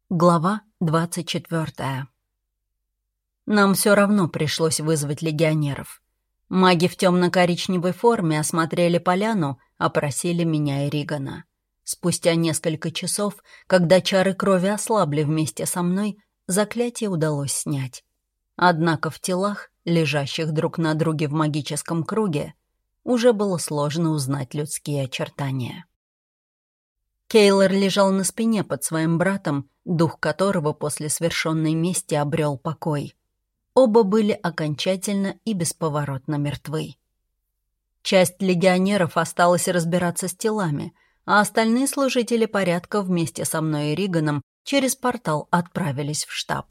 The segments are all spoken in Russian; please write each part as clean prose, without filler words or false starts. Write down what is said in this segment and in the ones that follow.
Глава 24. Нам все равно пришлось вызвать легионеров. Маги в темно-коричневой форме осмотрели поляну, опросили меня и Ригана. Спустя несколько часов, когда чары крови ослабли вместе со мной, заклятие удалось снять. Однако в телах, лежащих друг на друге в магическом круге, уже было сложно узнать людские очертания. Кейлор лежал на спине под своим братом, дух которого после свершенной мести обрел покой. Оба были окончательно и бесповоротно мертвы. Часть легионеров осталась разбираться с телами, а остальные служители порядка вместе со мной и Риганом через портал отправились в штаб.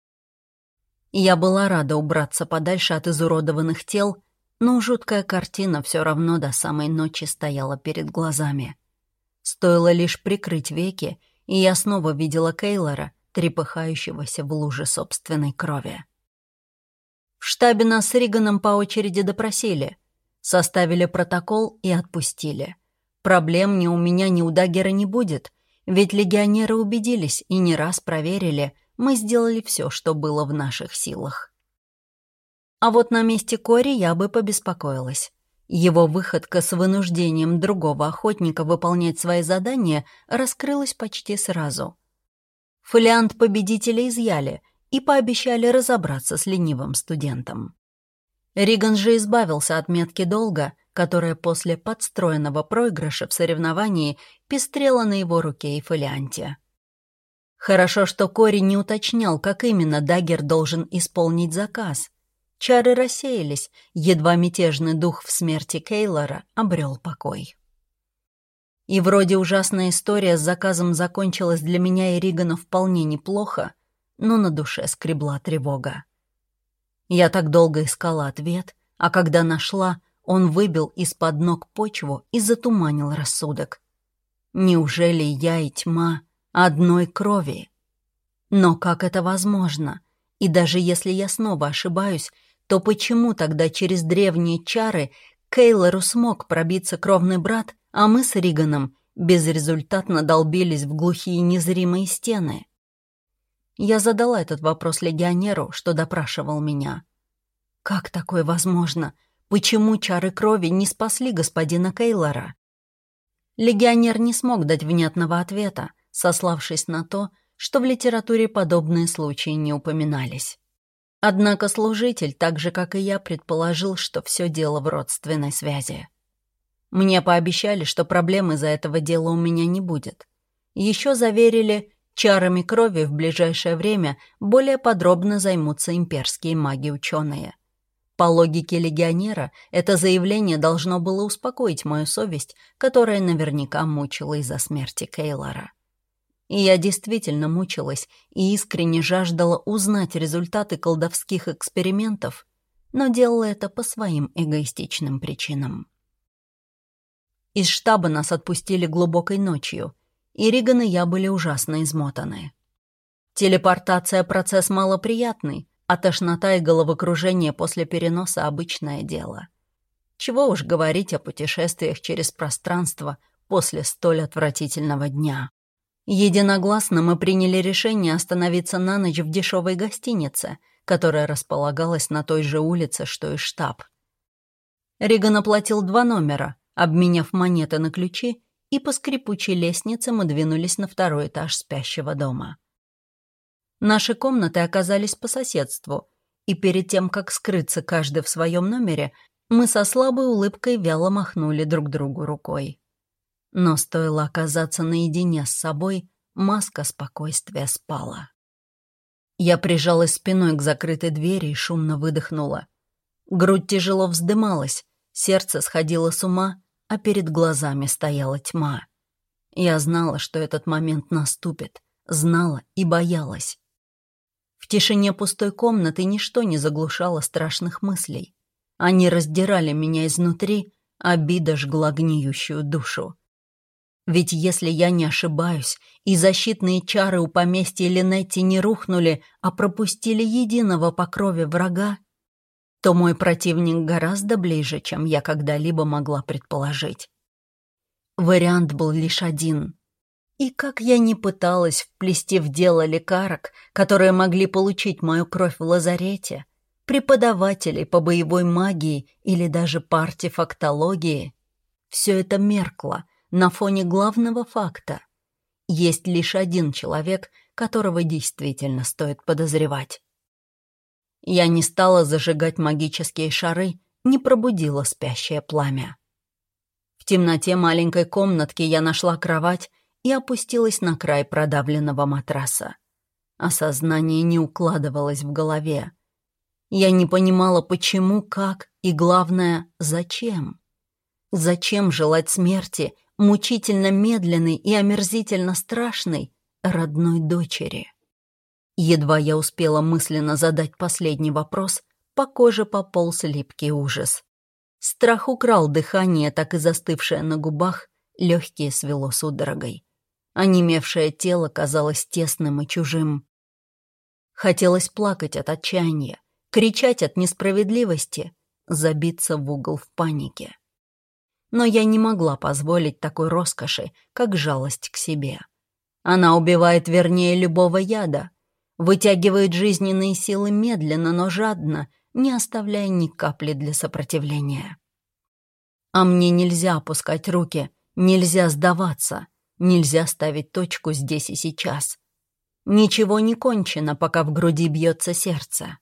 Я была рада убраться подальше от изуродованных тел, но жуткая картина все равно до самой ночи стояла перед глазами. Стоило лишь прикрыть веки, и я снова видела Кейлора, трепыхающегося в луже собственной крови. В штабе нас с Риганом по очереди допросили, составили протокол и отпустили. Проблем ни у меня, ни у Даггера не будет, ведь легионеры убедились и не раз проверили, мы сделали все, что было в наших силах. А вот на месте Кори я бы побеспокоилась. Его выходка с вынуждением другого охотника выполнять свои задания раскрылась почти сразу. Фолиант победителя изъяли и пообещали разобраться с ленивым студентом. Риган же избавился от метки долга, которая после подстроенного проигрыша в соревновании пестрела на его руке и фолианте. Хорошо, что Кори не уточнял, как именно Даггер должен исполнить заказ. Чары рассеялись, едва мятежный дух в смерти Кейлора обрел покой. И вроде ужасная история с заказом закончилась для меня и Ригана вполне неплохо, но на душе скребла тревога. Я так долго искала ответ, а когда нашла, он выбил из-под ног почву и затуманил рассудок. Неужели я и тьма одной крови? Но как это возможно? И даже если я снова ошибаюсь, то почему тогда через древние чары Кейлору смог пробиться кровный брат, а мы с Риганом безрезультатно долбились в глухие незримые стены? Я задала этот вопрос легионеру, что допрашивал меня. Как такое возможно? Почему чары крови не спасли господина Кейлора? Легионер не смог дать внятного ответа, сославшись на то, что в литературе подобные случаи не упоминались. Однако служитель, так же, как и я, предположил, что все дело в родственной связи. Мне пообещали, что проблем из-за этого дела у меня не будет. Еще заверили, чарами крови в ближайшее время более подробно займутся имперские маги-ученые. По логике легионера, это заявление должно было успокоить мою совесть, которая наверняка мучила из-за смерти Кейлора. И я действительно мучилась и искренне жаждала узнать результаты колдовских экспериментов, но делала это по своим эгоистичным причинам. Из штаба нас отпустили глубокой ночью, и Риган и я были ужасно измотаны. Телепортация — процесс малоприятный, а тошнота и головокружение после переноса — обычное дело. Чего уж говорить о путешествиях через пространство после столь отвратительного дня. Единогласно мы приняли решение остановиться на ночь в дешевой гостинице, которая располагалась на той же улице, что и штаб. Риган оплатил 2 номера, обменяв монеты на ключи, и по скрипучей лестнице мы двинулись на 2-й этаж спящего дома. Наши комнаты оказались по соседству, и перед тем, как скрыться каждый в своем номере, мы со слабой улыбкой вяло махнули друг другу рукой. Но стоило оказаться наедине с собой, маска спокойствия спала. Я прижалась спиной к закрытой двери и шумно выдохнула. Грудь тяжело вздымалась, сердце сходило с ума, а перед глазами стояла тьма. Я знала, что этот момент наступит, знала и боялась. В тишине пустой комнаты ничто не заглушало страшных мыслей. Они раздирали меня изнутри, обида жгла гниющую душу. Ведь если я не ошибаюсь, и защитные чары у поместья Линетти не рухнули, а пропустили единого по крови врага, то мой противник гораздо ближе, чем я когда-либо могла предположить. Вариант был лишь один. И как я ни пыталась вплести в дело лекарок, которые могли получить мою кровь в лазарете, преподавателей по боевой магии или даже по артефактологии, все это меркло на фоне главного факта. Есть лишь один человек, которого действительно стоит подозревать. Я не стала зажигать магические шары, не пробудила спящее пламя. В темноте маленькой комнатки я нашла кровать и опустилась на край продавленного матраса. Осознание не укладывалось в голове. Я не понимала, почему, как и, главное, зачем. Зачем желать смерти, мучительно медленной и омерзительно страшной, родной дочери? Едва я успела мысленно задать последний вопрос, по коже пополз липкий ужас. Страх украл дыхание, так и застывшее на губах, легкие свело судорогой. Онемевшее тело казалось тесным и чужим. Хотелось плакать от отчаяния, кричать от несправедливости, забиться в угол в панике. Но я не могла позволить такой роскоши, как жалость к себе. Она убивает вернее любого яда, вытягивает жизненные силы медленно, но жадно, не оставляя ни капли для сопротивления. А мне нельзя опускать руки, нельзя сдаваться, нельзя ставить точку здесь и сейчас. Ничего не кончено, пока в груди бьется сердце.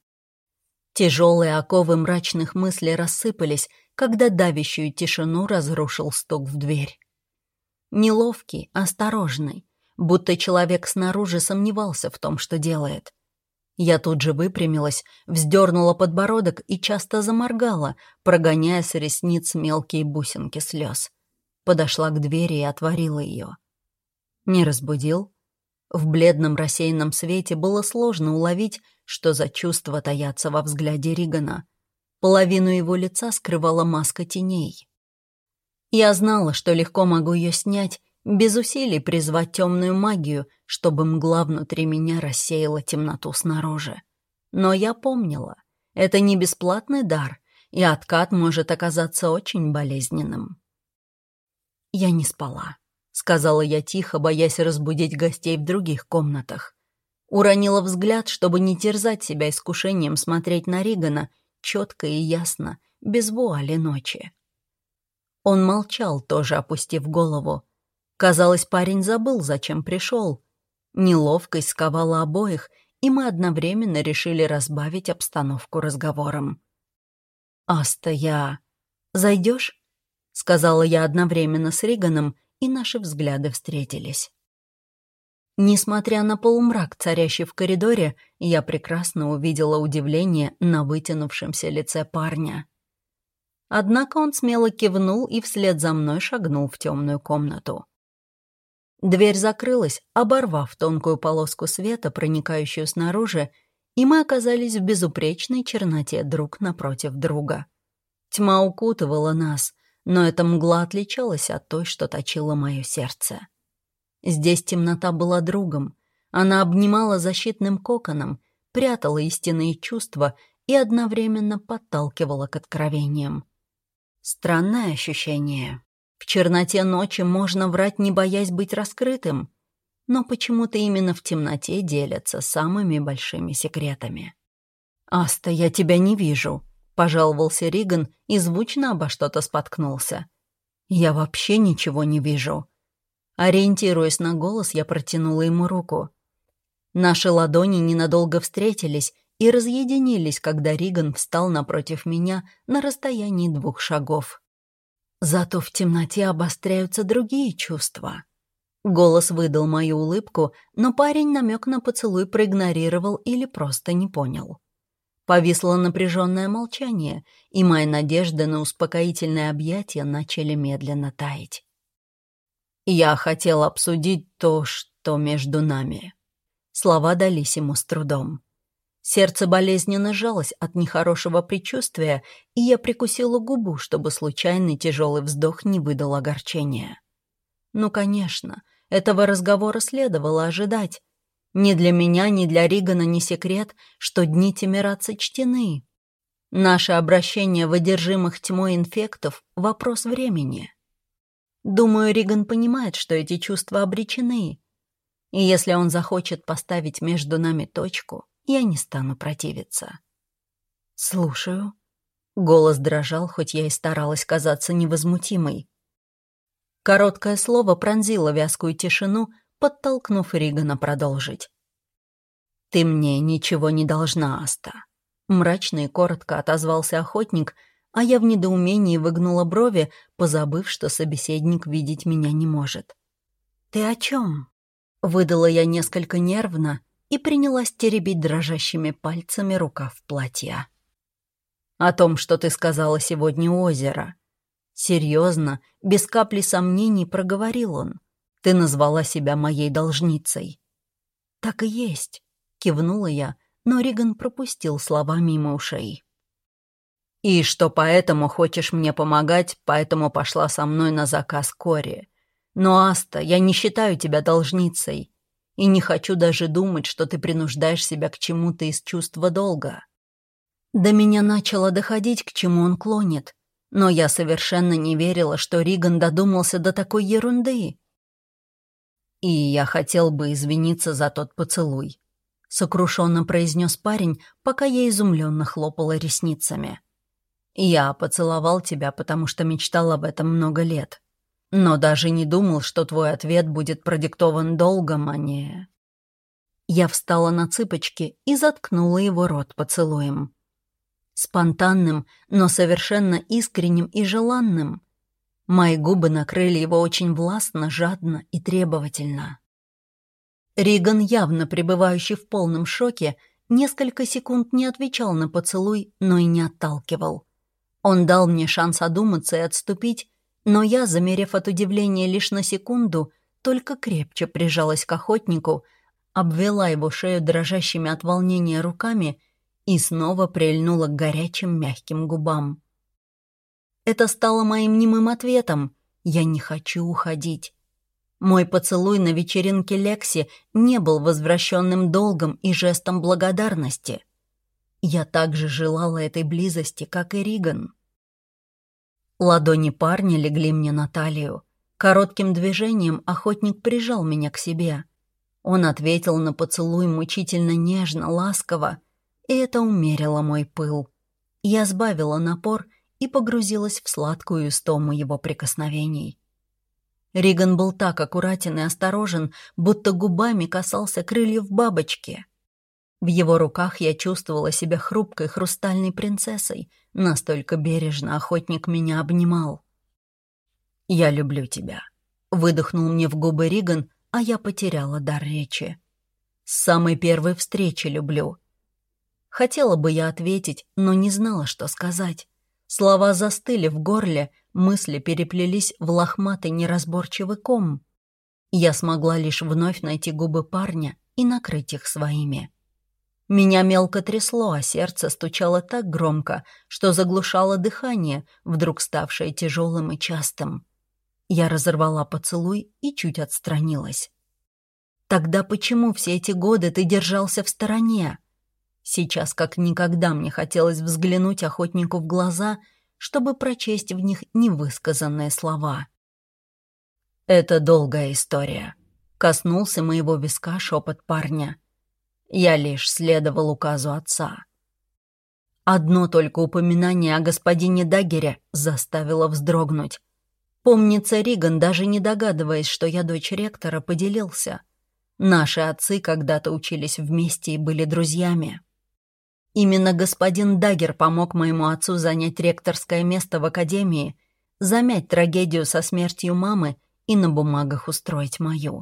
Тяжелые оковы мрачных мыслей рассыпались, когда давящую тишину разрушил стук в дверь. Неловкий, осторожный, будто человек снаружи сомневался в том, что делает. Я тут же выпрямилась, вздернула подбородок и часто заморгала, прогоняя с ресниц мелкие бусинки слез. Подошла к двери и отворила ее. Не разбудил? В бледном рассеянном свете было сложно уловить, что за чувства таятся во взгляде Ригана. Половину его лица скрывала маска теней. Я знала, что легко могу ее снять, без усилий призвать темную магию, чтобы мгла внутри меня рассеяла темноту снаружи. Но я помнила, это не бесплатный дар, и откат может оказаться очень болезненным. «Я не спала», — сказала я тихо, боясь разбудить гостей в других комнатах. Уронила взгляд, чтобы не терзать себя искушением смотреть на Ригана четко и ясно, без вуали ночи. Он молчал, тоже опустив голову. Казалось, парень забыл, зачем пришел. Неловкость сковала обоих, и мы одновременно решили разбавить обстановку разговором. «Аста, Зайдешь?» — сказала я одновременно с Риганом, и наши взгляды встретились. Несмотря на полумрак, царящий в коридоре, я прекрасно увидела удивление на вытянувшемся лице парня. Однако он смело кивнул и вслед за мной шагнул в темную комнату. Дверь закрылась, оборвав тонкую полоску света, проникающую снаружи, и мы оказались в безупречной черноте друг напротив друга. Тьма укутывала нас, но эта мгла отличалась от той, что точила мое сердце. Здесь темнота была другом, она обнимала защитным коконом, прятала истинные чувства и одновременно подталкивала к откровениям. Странное ощущение. В черноте ночи можно врать, не боясь быть раскрытым, но почему-то именно в темноте делятся самыми большими секретами. «Аста, я тебя не вижу», — пожаловался Риган и звучно обо что-то споткнулся. «Я вообще ничего не вижу». Ориентируясь на голос, я протянула ему руку. Наши ладони ненадолго встретились и разъединились, когда Риган встал напротив меня на расстоянии 2 шагов. Зато в темноте обостряются другие чувства. Голос выдал мою улыбку, но парень намек на поцелуй проигнорировал или просто не понял. Повисло напряженное молчание, и мои надежды на успокоительное объятие начали медленно таять. «Я хотел обсудить то, что между нами». Слова дались ему с трудом. Сердце болезненно сжалось от нехорошего предчувствия, и я прикусила губу, чтобы случайный тяжелый вздох не выдал огорчения. Ну, конечно, этого разговора следовало ожидать. Ни для меня, ни для Ригана не секрет, что дни Тимирадца чтены. Наше обращение в одержимых тьмой инфектов — вопрос времени. Думаю, Риган понимает, что эти чувства обречены. И если он захочет поставить между нами точку, я не стану противиться. «Слушаю». Голос дрожал, хоть я и старалась казаться невозмутимой. Короткое слово пронзило вязкую тишину, подтолкнув Ригана продолжить. «Ты мне ничего не должна, Аста». Мрачно и коротко отозвался охотник, а я в недоумении выгнула брови, позабыв, что собеседник видеть меня не может. «Ты о чем?» Выдала я несколько нервно и принялась теребить дрожащими пальцами рукав платья. «О том, что ты сказала сегодня у озера». Серьезно, без капли сомнений проговорил он. «Ты назвала себя моей должницей». «Так и есть», — кивнула я, но Риган пропустил слова мимо ушей. «И что поэтому хочешь мне помогать, поэтому пошла со мной на заказ Кори. Но, Аста, я не считаю тебя должницей и не хочу даже думать, что ты принуждаешь себя к чему-то из чувства долга». До меня начало доходить, к чему он клонит, но я совершенно не верила, что Риган додумался до такой ерунды. «И я хотел бы извиниться за тот поцелуй», — сокрушенно произнес парень, пока я изумленно хлопала ресницами. «Я поцеловал тебя, потому что мечтал об этом много лет, но даже не думал, что твой ответ будет продиктован долгом, а не...» Я встала на цыпочки и заткнула его рот поцелуем. Спонтанным, но совершенно искренним и желанным. Мои губы накрыли его очень властно, жадно и требовательно. Риган, явно пребывающий в полном шоке, несколько секунд не отвечал на поцелуй, но и не отталкивал. Он дал мне шанс одуматься и отступить, но я, замерев от удивления лишь на секунду, только крепче прижалась к охотнику, обвела его шею дрожащими от волнения руками и снова прильнула к горячим мягким губам. Это стало моим немым ответом. Я не хочу уходить. Мой поцелуй на вечеринке Лекси не был возвращенным долгом и жестом благодарности. Я также желала этой близости, как и Риган. Ладони парня легли мне на талию. Коротким движением охотник прижал меня к себе. Он ответил на поцелуй мучительно нежно, ласково, и это умерило мой пыл. Я сбавила напор и погрузилась в сладкую истому его прикосновений. Риган был так аккуратен и осторожен, будто губами касался крыльев бабочки. В его руках я чувствовала себя хрупкой хрустальной принцессой, настолько бережно охотник меня обнимал. «Я люблю тебя», — выдохнул мне в губы Риган, а я потеряла дар речи. «С самой первой встречи люблю». Хотела бы я ответить, но не знала, что сказать. Слова застыли в горле, мысли переплелись в лохматый неразборчивый ком. Я смогла лишь вновь найти губы парня и накрыть их своими. Меня мелко трясло, а сердце стучало так громко, что заглушало дыхание, вдруг ставшее тяжелым и частым. Я разорвала поцелуй и чуть отстранилась. «Тогда почему все эти годы ты держался в стороне?» Сейчас как никогда мне хотелось взглянуть охотнику в глаза, чтобы прочесть в них невысказанные слова. «Это долгая история», — коснулся моего виска шепот парня. «Я лишь следовал указу отца». Одно только упоминание о господине Даггере заставило вздрогнуть. Помнится, Риган, даже не догадываясь, что я дочь ректора, поделился. Наши отцы когда-то учились вместе и были друзьями. Именно господин Даггер помог моему отцу занять ректорское место в академии, замять трагедию со смертью мамы и на бумагах устроить мою.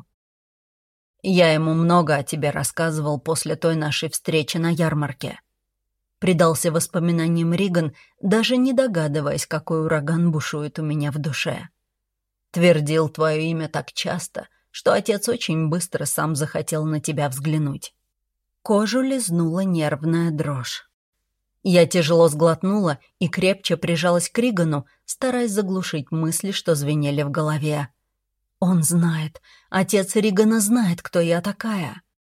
Я ему много о тебе рассказывал после той нашей встречи на ярмарке. Предался воспоминаниям Риган, даже не догадываясь, какой ураган бушует у меня в душе. Твердил твое имя так часто, что отец очень быстро сам захотел на тебя взглянуть. Кожу лизнула нервная дрожь. Я тяжело сглотнула и крепче прижалась к Ригану, стараясь заглушить мысли, что звенели в голове. Он знает, отец Ригана знает, кто я такая.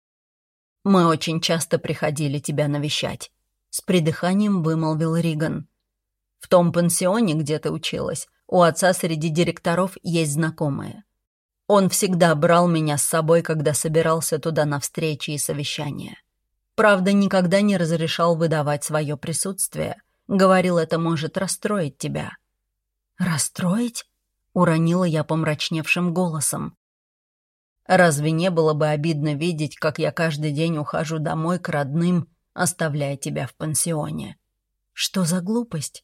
Мы очень часто приходили тебя навещать. С придыханием вымолвил Риган. В том пансионе, где ты училась, У отца среди директоров есть знакомые. Он всегда брал меня с собой, когда собирался туда на встречи и совещания. Правда, никогда не разрешал выдавать свое присутствие. Говорил, это может расстроить тебя. «Расстроить?» — уронила я помрачневшим голосом. «Разве не было бы обидно видеть, как я каждый день ухожу домой к родным, оставляя тебя в пансионе?» «Что за глупость?»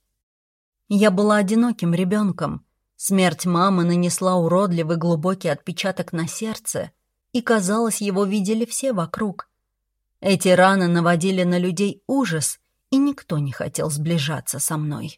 Я была одиноким ребенком. Смерть мамы нанесла уродливый глубокий отпечаток на сердце, и, казалось, его видели все вокруг. Эти раны наводили на людей ужас, и никто не хотел сближаться со мной.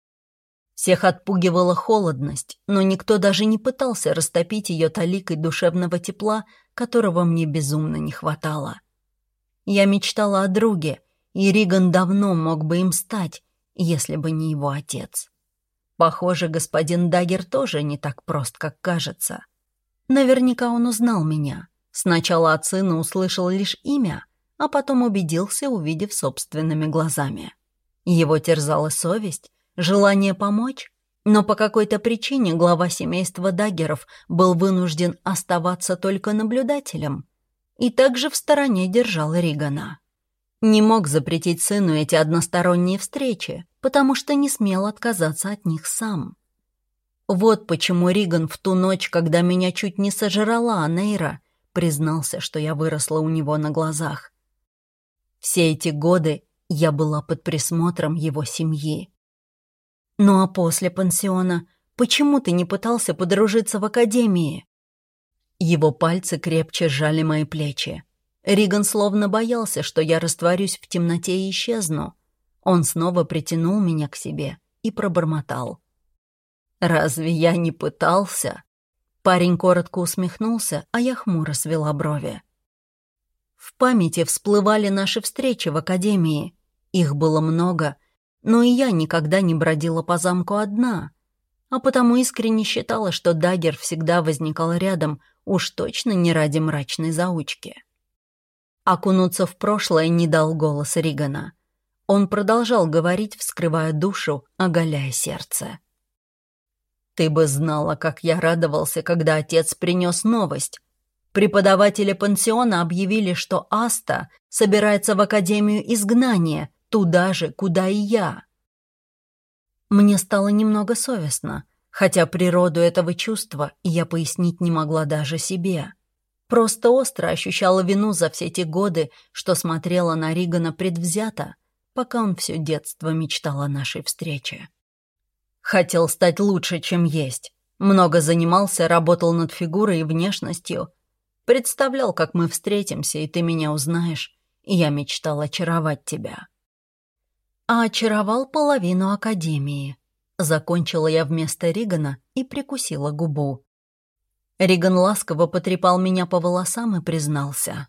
Всех отпугивала холодность, но никто даже не пытался растопить ее таликой душевного тепла, которого мне безумно не хватало. Я мечтала о друге, и Риган давно мог бы им стать, если бы не его отец. Похоже, господин Даггер тоже не так прост, как кажется. Наверняка он узнал меня. Сначала от сына услышал лишь имя, а потом убедился, увидев собственными глазами. Его терзала совесть, желание помочь, но по какой-то причине глава семейства Даггеров был вынужден оставаться только наблюдателем и также в стороне держал Ригана. Не мог запретить сыну эти односторонние встречи, потому что не смел отказаться от них сам. Вот почему Риган в ту ночь, когда меня чуть не сожрала Анейра, признался, что я выросла у него на глазах. Все эти годы я была под присмотром его семьи. «Ну а после пансиона, почему ты не пытался подружиться в академии?» Его пальцы крепче сжали мои плечи. Риган словно боялся, что я растворюсь в темноте и исчезну. Он снова притянул меня к себе и пробормотал. «Разве я не пытался?» Парень коротко усмехнулся, а я хмуро свела брови. В памяти всплывали наши встречи в академии. Их было много, но и я никогда не бродила по замку одна, а потому искренне считала, что Даггер всегда возникал рядом, уж точно не ради мрачной заучки. Окунуться в прошлое не дал голос Ригана. Он продолжал говорить, вскрывая душу, оголяя сердце. «Ты бы знала, как я радовался, когда отец принес новость. Преподаватели пансиона объявили, что Аста собирается в Академию изгнания, туда же, куда и я». Мне стало немного совестно, хотя природу этого чувства я пояснить не могла даже себе. Просто остро ощущала вину за все те годы, что смотрела на Ригана предвзято, пока он все детство мечтал о нашей встрече. Хотел стать лучше, чем есть. Много занимался, работал над фигурой и внешностью. Представлял, как мы встретимся, и ты меня узнаешь, и я мечтал очаровать тебя. А очаровал половину академии. Закончила я вместо Ригана и прикусила губу. Риган ласково потрепал меня по волосам и признался.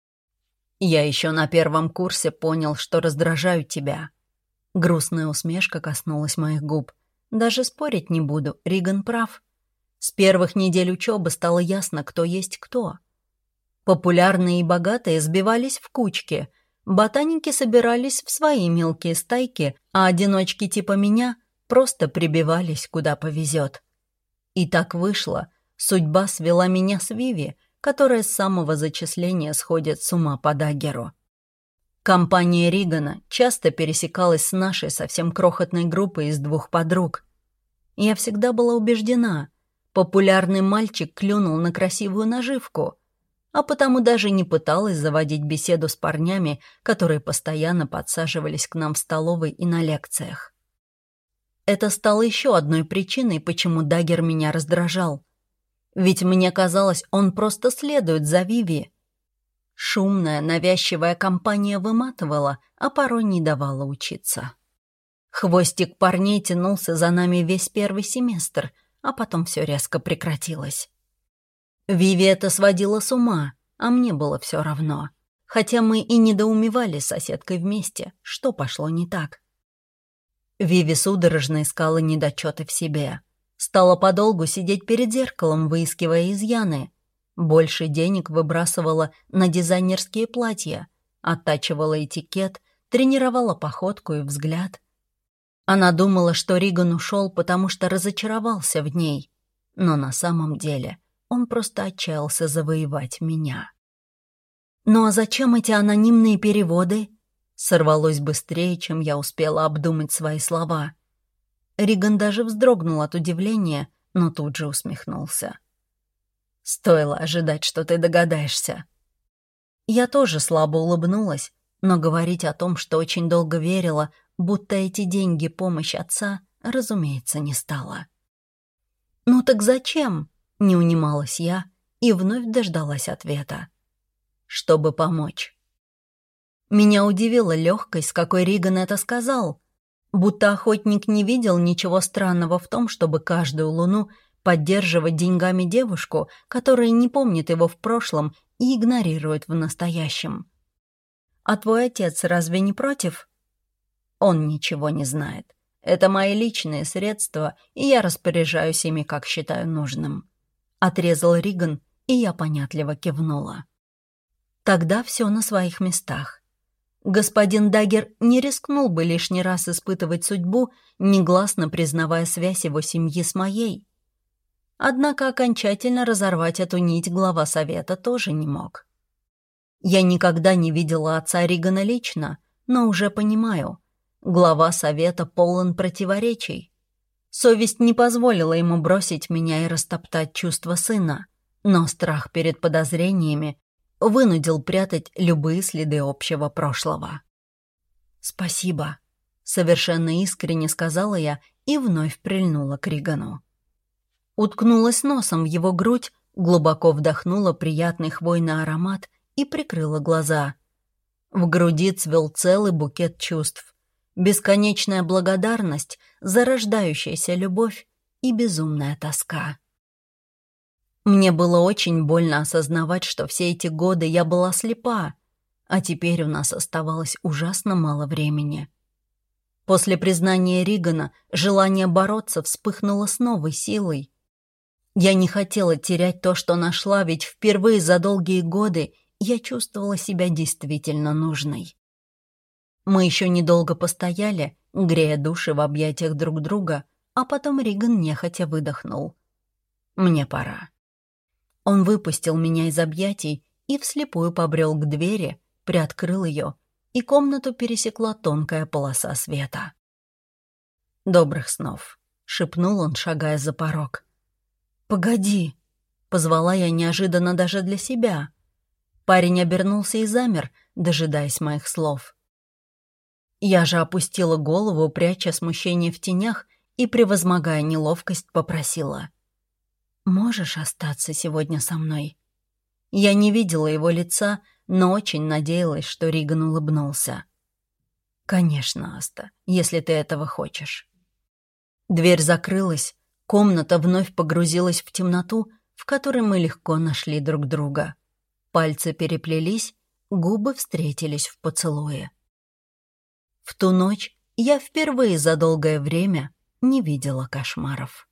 «Я еще на первом курсе понял, что раздражаю тебя». Грустная усмешка коснулась моих губ. Даже спорить не буду, Риган прав. С первых недель учебы стало ясно, кто есть кто. Популярные и богатые сбивались в кучки, ботаники собирались в свои мелкие стайки, а одиночки типа меня просто прибивались, куда повезет. И так вышло. Судьба свела меня с Виви, которая с самого зачисления сходит с ума по Даггеру. Компания Ригана часто пересекалась с нашей совсем крохотной группой из 2 подруг. Я всегда была убеждена, популярный мальчик клюнул на красивую наживку, а потому даже не пыталась заводить беседу с парнями, которые постоянно подсаживались к нам в столовой и на лекциях. Это стало еще одной причиной, почему Даггер меня раздражал. Ведь мне казалось, он просто следует за Виви. Шумная, навязчивая компания выматывала, а порой не давала учиться. Хвостик парней тянулся за нами весь первый семестр, а потом все резко прекратилось. Виви это сводила с ума, а мне было все равно. Хотя мы и недоумевали с соседкой вместе, что пошло не так. Виви судорожно искала недочеты в себе. Стала подолгу сидеть перед зеркалом, выискивая изъяны. Больше денег выбрасывала на дизайнерские платья, оттачивала этикет, тренировала походку и взгляд. Она думала, что Риган ушел, потому что разочаровался в ней, но на самом деле он просто отчаялся завоевать меня. «Ну а зачем эти анонимные переводы?» Сорвалось быстрее, чем я успела обдумать свои слова. Риган даже вздрогнул от удивления, но тут же усмехнулся. «Стоило ожидать, что ты догадаешься». Я тоже слабо улыбнулась, но говорить о том, что очень долго верила, будто эти деньги — помощь отца, разумеется, не стала. «Ну так зачем?» — не унималась я и вновь дождалась ответа. «Чтобы помочь». Меня удивила легкость, с какой Риган это сказал, будто охотник не видел ничего странного в том, чтобы каждую луну поддерживать деньгами девушку, которая не помнит его в прошлом и игнорирует в настоящем. «А твой отец разве не против?» «Он ничего не знает. Это мои личные средства, и я распоряжаюсь ими, как считаю нужным», — отрезал Риган, и я понятливо кивнула. Тогда все на своих местах. Господин Даггер не рискнул бы лишний раз испытывать судьбу, негласно признавая связь его семьи с моей. Однако окончательно разорвать эту нить глава совета тоже не мог. Я никогда не видела отца Ригана лично, но уже понимаю, глава совета полон противоречий. Совесть не позволила ему бросить меня и растоптать чувства сына, но страх перед подозрениями вынудил прятать любые следы общего прошлого. «Спасибо», — совершенно искренне сказала я и вновь прильнула к Ригану. Уткнулась носом в его грудь, глубоко вдохнула приятный хвойный аромат и прикрыла глаза. В груди цвел целый букет чувств. Бесконечная благодарность, зарождающаяся любовь и безумная тоска. Мне было очень больно осознавать, что все эти годы я была слепа, а теперь у нас оставалось ужасно мало времени. После признания Ригана желание бороться вспыхнуло с новой силой. Я не хотела терять то, что нашла, ведь впервые за долгие годы я чувствовала себя действительно нужной. Мы еще недолго постояли, грея души в объятиях друг друга, а потом Риган нехотя выдохнул. «Мне пора». Он выпустил меня из объятий и вслепую побрел к двери, приоткрыл ее, и комнату пересекла тонкая полоса света. «Добрых снов», — шепнул он, шагая за порог. «Погоди», — позвала я неожиданно даже для себя. Парень обернулся и замер, дожидаясь моих слов. Я же опустила голову, пряча смущение в тенях, и, превозмогая неловкость, попросила: «Можешь остаться сегодня со мной?» Я не видела его лица, но очень надеялась, что Риган улыбнулся. «Конечно, Аста, если ты этого хочешь». Дверь закрылась, комната вновь погрузилась в темноту, в которой мы легко нашли друг друга. Пальцы переплелись, губы встретились в поцелуе. В ту ночь я впервые за долгое время не видела кошмаров.